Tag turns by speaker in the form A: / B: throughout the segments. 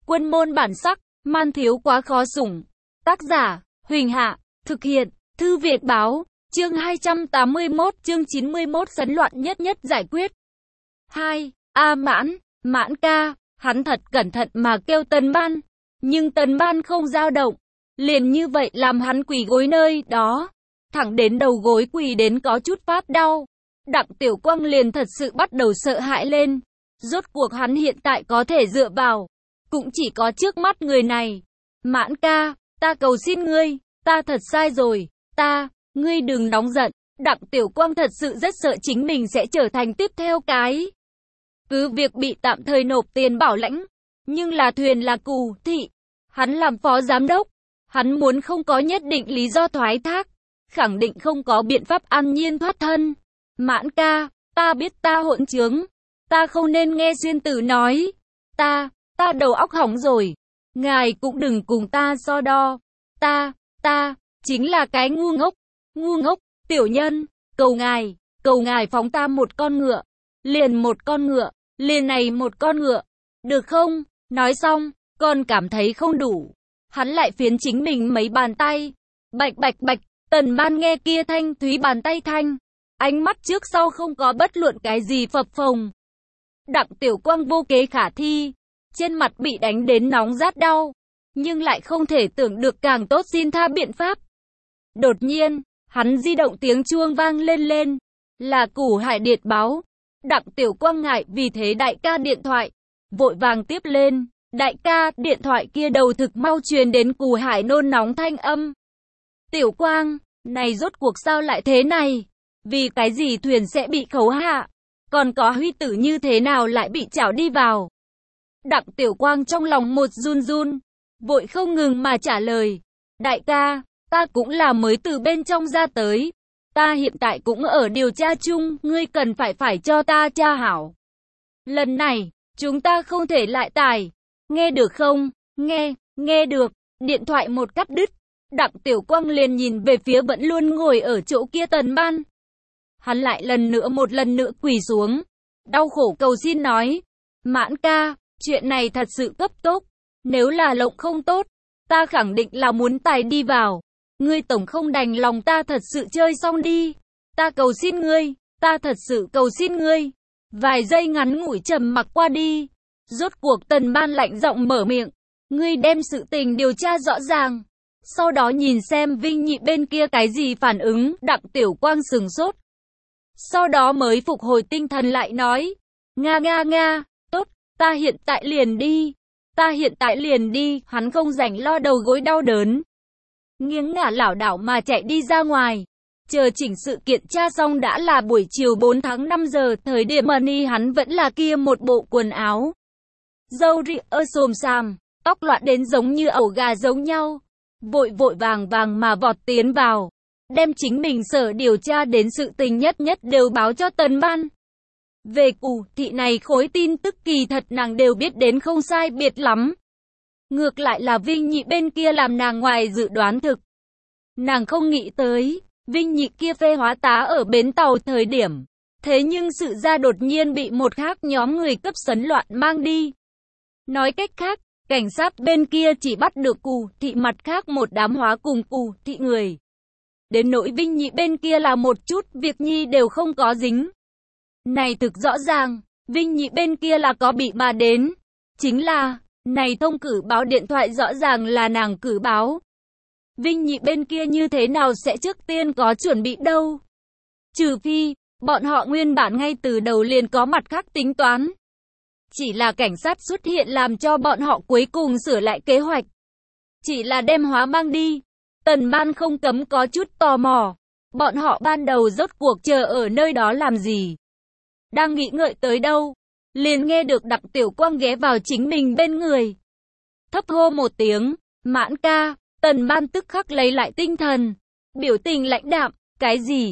A: Quân môn bản sắc, man thiếu quá khó sủng. Tác giả, Huỳnh Hạ, thực hiện, Thư Việt Báo, chương 281, chương 91 sấn loạn nhất nhất giải quyết. 2. Mãn ca, hắn thật cẩn thận mà kêu Tần Ban, nhưng Tần Ban không dao động, liền như vậy làm hắn quỳ gối nơi đó, thẳng đến đầu gối quỳ đến có chút phát đau. Đặng Tiểu Quang liền thật sự bắt đầu sợ hãi lên, rốt cuộc hắn hiện tại có thể dựa vào, cũng chỉ có trước mắt người này. Mãn ca, ta cầu xin ngươi, ta thật sai rồi, ngươi đừng nóng giận. Đặng Tiểu Quang thật sự rất sợ chính mình sẽ trở thành tiếp theo cái. Cứ việc bị tạm thời nộp tiền bảo lãnh, nhưng là thuyền là Cù Thị, hắn làm phó giám đốc, hắn muốn không có nhất định lý do thoái thác, khẳng định không có biện pháp an nhiên thoát thân. Mãn ca, ta biết ta hỗn trướng, ta không nên nghe Xuyên Tử nói, ta đầu óc hỏng rồi, ngài cũng đừng cùng ta so đo, ta chính là cái ngu ngốc, tiểu nhân, cầu ngài phóng ta một con ngựa, liền này một con ngựa, được không? Nói xong, còn cảm thấy không đủ, hắn lại phiến chính mình mấy bàn tay, bạch bạch, Tần Ban nghe kia thanh thúy bàn tay thanh, ánh mắt trước sau không có bất luận cái gì phập phồng. Đặng Tiểu Quang vô kế khả thi, trên mặt bị đánh đến nóng rát đau, nhưng lại không thể tưởng được càng tốt xin tha biện pháp. Đột nhiên, hắn di động tiếng chuông vang lên, là Củ Hải điện báo. Đặng Tiểu Quang ngại vì thế đại ca điện thoại, vội vàng tiếp lên. Đại ca, điện thoại kia đầu thực mau truyền đến Củ Hải nôn nóng thanh âm. Tiểu Quang, này rốt cuộc sao lại thế này? Vì cái gì thuyền sẽ bị khấu hạ? Còn có Huy Tử như thế nào lại bị chảo đi vào? Đặng Tiểu Quang trong lòng một run, vội không ngừng mà trả lời. Đại ca, ta cũng là mới từ bên trong ra tới. Ta hiện tại cũng ở điều tra chung, ngươi cần phải cho ta tra hảo. Lần này, chúng ta không thể lại tài. Nghe được không? Nghe được. Điện thoại một cắt đứt. Đặng Tiểu Quang liền nhìn về phía vẫn luôn ngồi ở chỗ kia Tần Ban. Hắn lại một lần nữa quỳ xuống, đau khổ cầu xin nói. Mãn ca, chuyện này thật sự cấp tốc. Nếu là lộng không tốt, ta khẳng định là muốn tài đi vào. Ngươi tổng không đành lòng ta thật sự chơi xong đi. Ta cầu xin ngươi, ta thật sự cầu xin ngươi. Vài giây ngắn ngủi trầm mặc qua đi. Rốt cuộc Tần Ban lạnh giọng mở miệng. Ngươi đem sự tình điều tra rõ ràng. Sau đó nhìn xem Vinh Nhị bên kia cái gì phản ứng. Đặng Tiểu Quang sừng sốt. Sau đó mới phục hồi tinh thần lại nói. Nga, tốt, ta hiện tại liền đi. Hắn không rảnh lo đầu gối đau đớn, nghiêng ngả lảo đảo mà chạy đi ra ngoài. Chờ chỉnh sự kiện tra xong đã là buổi chiều 4 tháng 5 giờ, thời điểm Money hắn vẫn là kia một bộ quần áo. Râu ria xồm xoàm, tóc loạn đến giống như ẩu gà giống nhau. Vội vàng mà vọt tiến vào, đem chính mình sở điều tra đến sự tình nhất đều báo cho Tần Ban. Về Cù Thị này khối tin tức kỳ thật nàng đều biết đến không sai biệt lắm. Ngược lại là Vinh Nhị bên kia làm nàng ngoài dự đoán thực. Nàng không nghĩ tới, Vinh Nhị kia phê hóa tá ở bến tàu thời điểm. Thế nhưng sự ra đột nhiên bị một khác nhóm người cấp sấn loạn mang đi. Nói cách khác, cảnh sát bên kia chỉ bắt được Cù Thị mặt khác một đám hóa cùng Cù Thị người. Đến nỗi Vinh Nhị bên kia là một chút việc nhi đều không có dính. Này thực rõ ràng, Vinh Nhị bên kia là có bị mà đến. Chính là, này thông cử báo điện thoại rõ ràng là nàng cử báo. Vinh Nhị bên kia như thế nào sẽ trước tiên có chuẩn bị đâu? Trừ phi, bọn họ nguyên bản ngay từ đầu liền có mặt khác tính toán. Chỉ là cảnh sát xuất hiện làm cho bọn họ cuối cùng sửa lại kế hoạch. Chỉ là đem hóa mang đi. Tần Ban không cấm có chút tò mò. Bọn họ ban đầu rốt cuộc chờ ở nơi đó làm gì? Đang nghĩ ngợi tới đâu? Liền nghe được Đặng Tiểu Quang ghé vào chính mình bên người. Thấp hô một tiếng, Mãn ca. Tần Ban tức khắc lấy lại tinh thần. Biểu tình lãnh đạm, cái gì?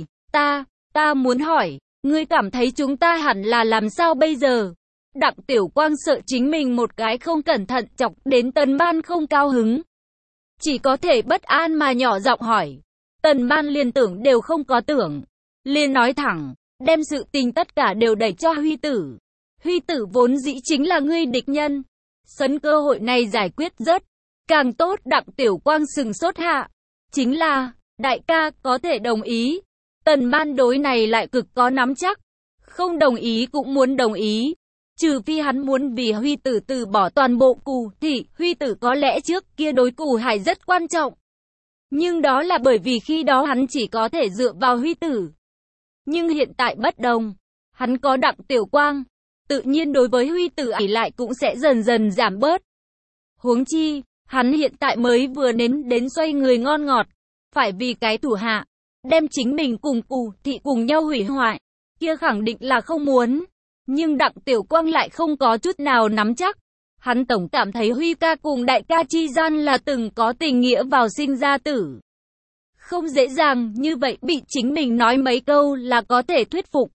A: Ta muốn hỏi, ngươi cảm thấy chúng ta hẳn là làm sao bây giờ? Đặng Tiểu Quang sợ chính mình một cái không cẩn thận chọc đến Tần Ban không cao hứng. Chỉ có thể bất an mà nhỏ giọng hỏi. Tần Ban liền tưởng đều không có tưởng. Liền nói thẳng, đem sự tình tất cả đều đẩy cho Huy Tử. Huy Tử vốn dĩ chính là ngươi địch nhân. Sấn cơ hội này giải quyết rất càng tốt. Đặng Tiểu Quang sừng sốt hạ. Chính là, đại ca có thể đồng ý. Tần Ban đối này lại cực có nắm chắc. Không đồng ý cũng muốn đồng ý. Trừ phi hắn muốn vì Huy Tử từ bỏ toàn bộ Cù Thị. Huy Tử có lẽ trước kia đối Cù Hải rất quan trọng. Nhưng đó là bởi vì khi đó hắn chỉ có thể dựa vào Huy Tử. Nhưng hiện tại bất đồng. Hắn có Đặng Tiểu Quang. Tự nhiên đối với Huy Tử ỷ lại cũng sẽ dần dần giảm bớt. Huống chi, hắn hiện tại mới vừa đến xoay người ngon ngọt. Phải vì cái thủ hạ. Đem chính mình cùng Cù Thị cùng nhau hủy hoại. Kia khẳng định là không muốn. Nhưng Đặng Tiểu Quang lại không có chút nào nắm chắc. Hắn tổng cảm thấy Huy ca cùng đại ca chi gian là từng có tình nghĩa vào sinh ra tử. Không dễ dàng như vậy bị chính mình nói mấy câu là có thể thuyết phục.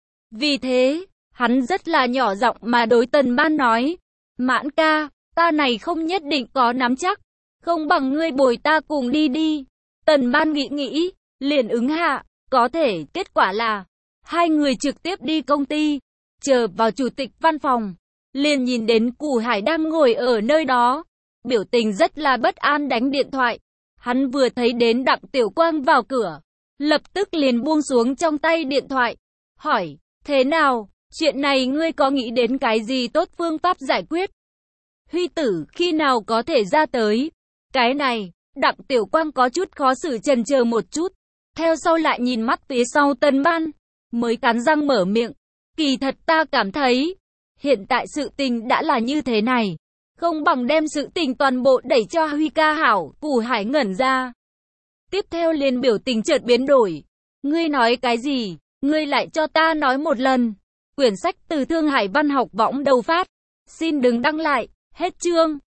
A: Vì thế, hắn rất là nhỏ giọng mà đối Tần Ban nói. Mãn ca, ta này không nhất định có nắm chắc. Không bằng ngươi bồi ta cùng đi đi. Tần Ban nghĩ, liền ứng hạ. Có thể kết quả là, hai người trực tiếp đi công ty. Chờ vào chủ tịch văn phòng. Liền nhìn đến Cù Hải đang ngồi ở nơi đó. Biểu tình rất là bất an đánh điện thoại. Hắn vừa thấy đến Đặng Tiểu Quang vào cửa. Lập tức liền buông xuống trong tay điện thoại. Hỏi, thế nào, chuyện này ngươi có nghĩ đến cái gì tốt phương pháp giải quyết? Huy Tử khi nào có thể ra tới? Cái này, Đặng Tiểu Quang có chút khó xử chần chờ một chút. Theo sau lại nhìn mắt phía sau Tần Ban. Mới cắn răng mở miệng. Kỳ thật ta cảm thấy, hiện tại sự tình đã là như thế này. Không bằng đem sự tình toàn bộ đẩy cho Huy ca hảo. Cù Hải ngẩn ra. Tiếp theo liền biểu tình chợt biến đổi. Ngươi nói cái gì? Ngươi lại cho ta nói một lần. Quyển sách từ Thương Hải Văn học võng đầu phát. Xin đừng đăng lại. Hết chương.